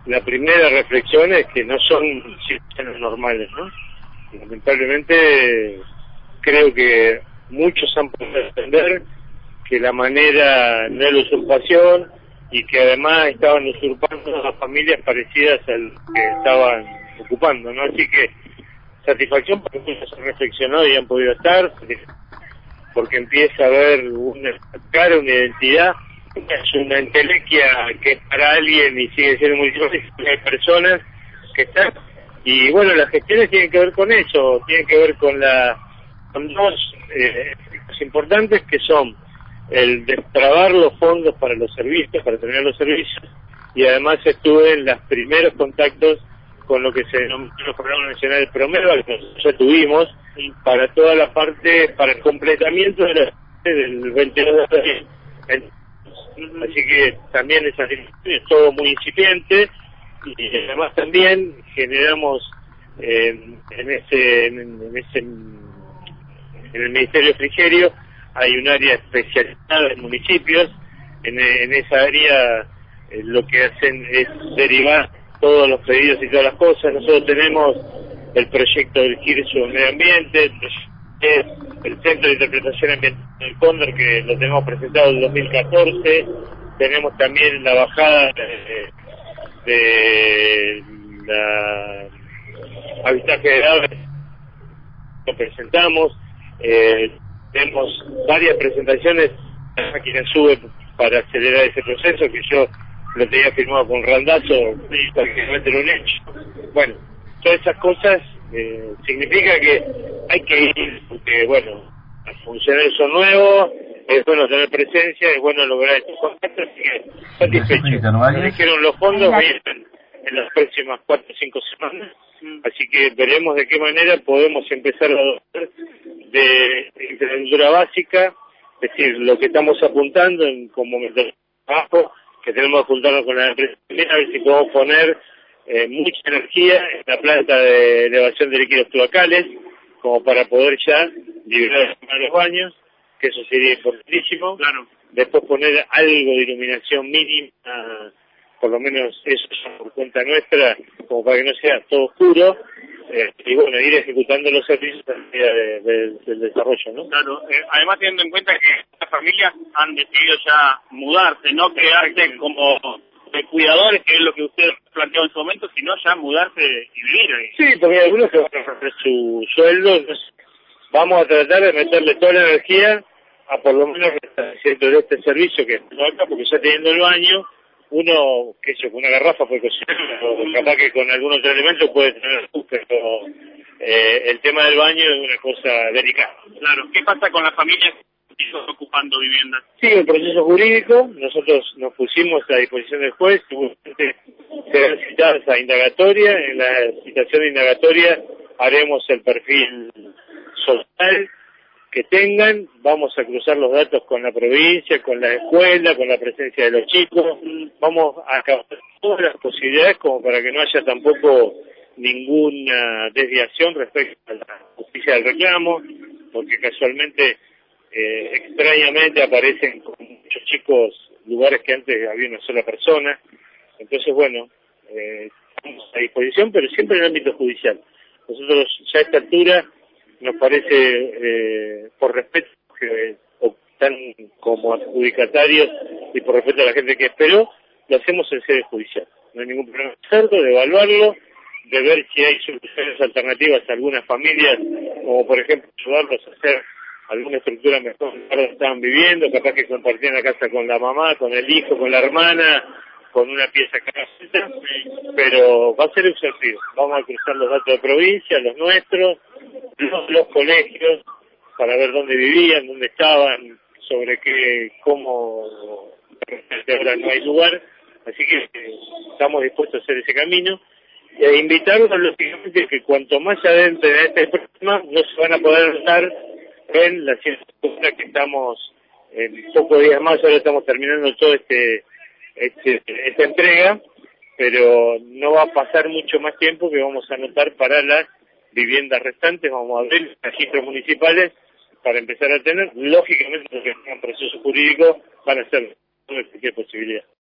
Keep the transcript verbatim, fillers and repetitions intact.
la primera reflexión es que no son situaciones normales, ¿no? Lamentablemente creo que muchos han podido entender que la manera no era usurpación y que además estaban usurpando a familias parecidas al que estaban ocupando, ¿no? Así que satisfacción porque muchos han reflexionado y han podido estar, porque empieza a haber una cara, una identidad, es una entelequia que es para alguien y sigue siendo muy difícil, hay personas que están, y bueno, las gestiones tienen que ver con eso, tienen que ver con la con dos eh, importantes que son el destrabar los fondos para los servicios, para tener los servicios, y además estuve en los primeros contactos con lo que se denomina el Programa Nacional del Promedio, que ya tuvimos, para toda la parte, para el completamiento de la, del veintidós de abril. Así que también esa es todo muy incipiente, y además también generamos eh, en ese en, en ese en el Ministerio Frigerio hay un área especializada en municipios. En, en esa área eh, lo que hacen es derivar todos los pedidos y todas las cosas. Nosotros tenemos el proyecto del Girso Medio Ambiente, el, el Centro de Interpretación Ambiental del Cóndor, que lo tenemos presentado en el dos mil catorce. Tenemos también la bajada de, de la avistaje de aves, lo presentamos. Eh, tenemos varias presentaciones, la máquina sube para acelerar ese proceso, que yo lo tenía firmado con Randazo, prácticamente era un hecho. Bueno, todas esas cosas eh, significa que hay que ir, porque bueno, los funcionarios son nuevos, es bueno tener presencia, es bueno lograr estos contactos, así que satisfecho. Nos dijeron los fondos vienen en las próximas cuatro o cinco semanas, así que veremos de qué manera podemos empezar a adoptar de infraestructura básica, es decir, lo que estamos apuntando en como método de trabajo, que tenemos que juntarnos con la empresa, a ver si podemos poner eh, mucha energía en la planta de elevación de líquidos tubacales, como para poder ya liberar los baños, que eso sería importantísimo. Claro. Después poner algo de iluminación mínima, por lo menos eso es por cuenta nuestra, como para que no sea todo oscuro, eh, y bueno, ir ejecutando los servicios a medida de, de, del desarrollo, ¿no? Claro, eh, además teniendo en cuenta que estas familias han decidido ya mudarse, no quedarse como de cuidadores, que es lo que usted planteó en su momento, sino ya mudarse y vivir ahí. Sí, porque hay algunos que van a ofrecer su sueldo, entonces vamos a tratar de meterle toda la energía a por lo menos cierto de este servicio que no acá, porque ya teniendo el baño, uno, que yo, con una garrafa puede cocinar, o capaz que con algún otro elemento puede tener luz, pero eh, el tema del baño es una cosa delicada. Claro, ¿qué pasa con las familias que están ocupando viviendas? Sí, el proceso jurídico, nosotros nos pusimos a disposición del juez, serán citadas a indagatoria, en la citación de indagatoria haremos el perfil social que tengan, vamos a cruzar los datos con la provincia, con la escuela, con la presencia de los chicos, vamos a acabar todas las posibilidades como para que no haya tampoco ninguna desviación respecto a la justicia del reclamo, porque casualmente, eh, extrañamente aparecen con muchos chicos lugares que antes había una sola persona, entonces bueno, eh, estamos a disposición, pero siempre en el ámbito judicial. Nosotros ya a esta altura nos parece, eh, por respeto que están como adjudicatarios y por respeto a la gente que esperó, lo hacemos en sede judicial. No hay ningún problema de de evaluarlo, de ver si hay soluciones alternativas a algunas familias, como por ejemplo ayudarlos a hacer alguna estructura mejor de donde estaban viviendo, capaz que compartían la casa con la mamá, con el hijo, con la hermana, con una pieza cada una, pero va a ser exhaustivo. Vamos a cruzar los datos de provincia, los nuestros, los, los colegios, para ver dónde vivían, dónde estaban, sobre qué, cómo, ahora no hay lugar, así que eh, estamos dispuestos a hacer ese camino, e invitarlos lógicamente que cuanto más adentro de este problema, no se van a poder dar en la circunstancia que estamos, en pocos días más, ahora estamos terminando todo este, este esta entrega, pero no va a pasar mucho más tiempo que vamos a anotar para las viviendas restantes, vamos a abrir los registros municipales para empezar a tener, lógicamente, los que tengan proceso jurídico van a ser cualquier posibilidad.